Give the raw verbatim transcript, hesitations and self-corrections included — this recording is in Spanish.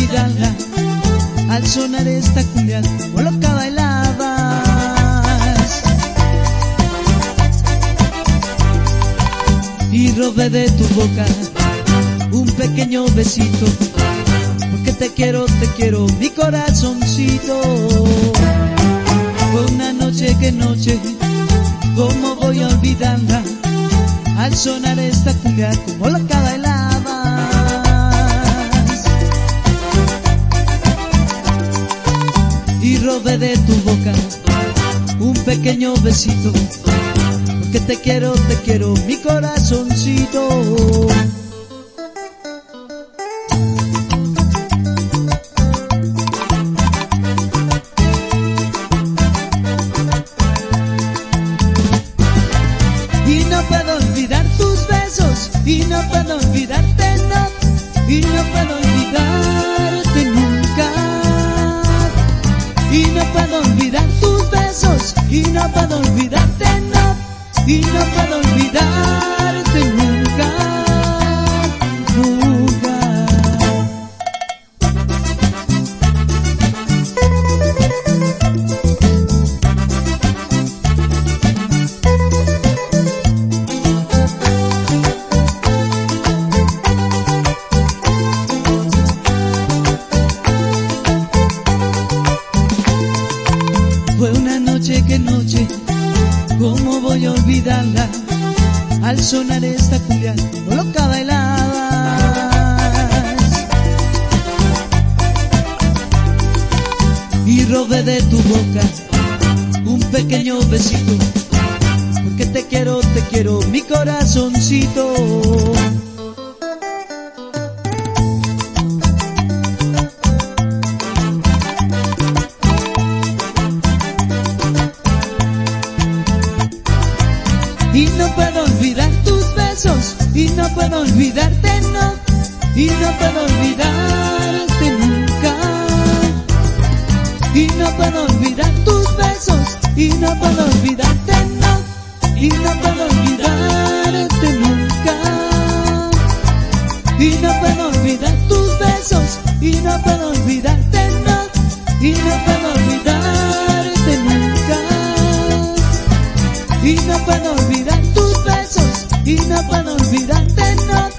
olvidarla al sonar esta cumbia como loca bailabas. Y robé de tu boca un pequeño besito, porque te quiero, te quiero, mi corazoncito. Fue una noche, que noche, ¿cómo voy a olvidarla al sonar esta cumbia como loca bailabas? Y robé de tu boca un pequeño besito, porque te quiero, te quiero, mi corazoncito. Y no puedo olvidar tus besos, y no puedo olvidarte, no, y no puedo olvidarte nunca. Y no puedo olvidar tus besos, y no puedo olvidarte, no, y no puedo olvidarte nunca, nunca. Fue una noche, que noche, ¿cómo voy a olvidarla al sonar esta cumbia como loca bailabas? Y robé de tu boca un pequeño besito, porque te quiero, te quiero, mi corazoncito. Y no puedo olvidar tus besos, y no puedo olvidarte, no, y no puedo olvidarte nunca. Y no puedo olvidar tus besos, y no puedo olvidarte, no, y no puedo olvidarte nunca. Y no puedo olvidar tus besos, y no puedo olvidarte, no, y no puedo olvidarte nunca. Y no puedo olvidar tus besos, y no puedo olvidarte, no,